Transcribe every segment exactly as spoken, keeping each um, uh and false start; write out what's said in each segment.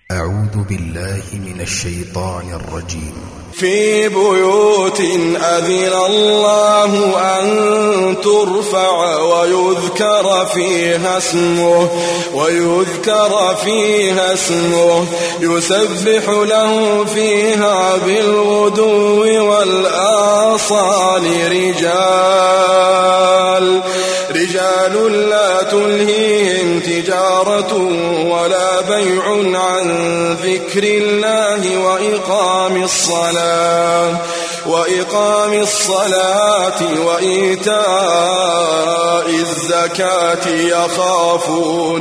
أعوذ بالله من الشيطان الرجيم. في بيوت أذن الله أن ترفع ويذكر فيها اسمه ويذكر فيها اسمه يسبح له فيها بالغدو والآصال رجال رجال لا تلهيهم تجارة ولا بيع عن ذكر الله وإقام الصلاة وإقام الصلاة وإيتاء الزكاة يخافون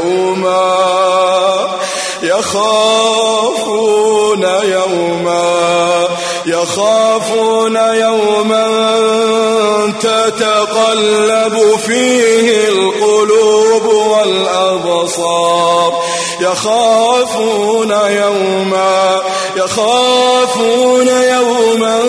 يوما يخافون يوما يخافون يوما تتقلب فيه القلوب والأبصار يخافون يوما يخافون يوما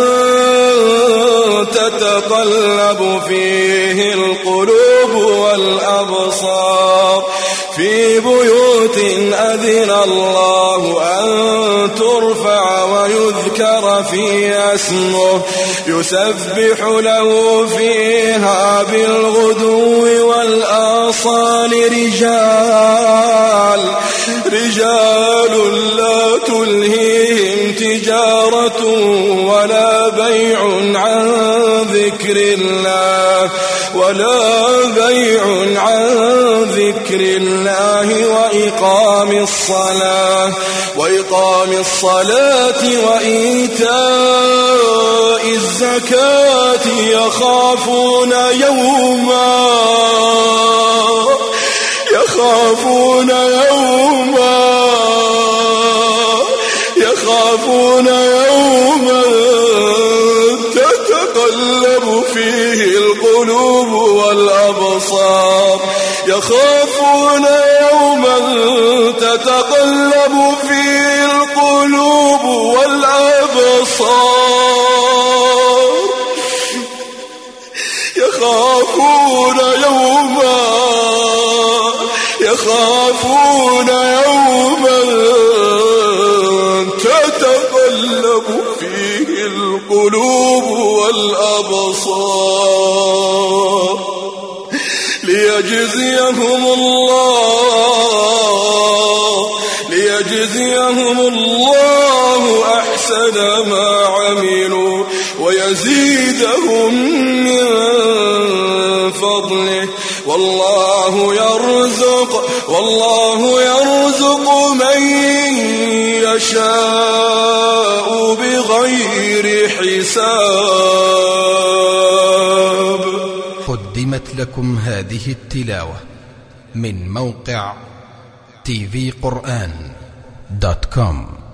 تتقلب فيه القلوب والأبصار في بيوت أذن الله أن ترفع ويذكر فيها اسمه يسبح له فيها بالغدو والآصال رجال رجال لا تلهيهم تجارة ولا بيع عن ذكر الله ولا بيع عن ذكر الله وإقام الصلاة وإقام الصلاة وإيتاء الزكاة يخافون يوما يخافون يوما يخافون يوما تتقلب فيه القلوب والأبصار يخافون يوما تتقلب فيه القلوب والأبصار يخافون يوما يخافون يوما تتقلب فيه القلوب والأبصار ليجزيهم الله ليجزيهم الله أحسن ما عملوا ويزيدهم من فضله والله يرزق والله يرزق من يشاء بغير حساب. قدمت لكم هذه التلاوة من موقع تي في قرآن دوت كوم.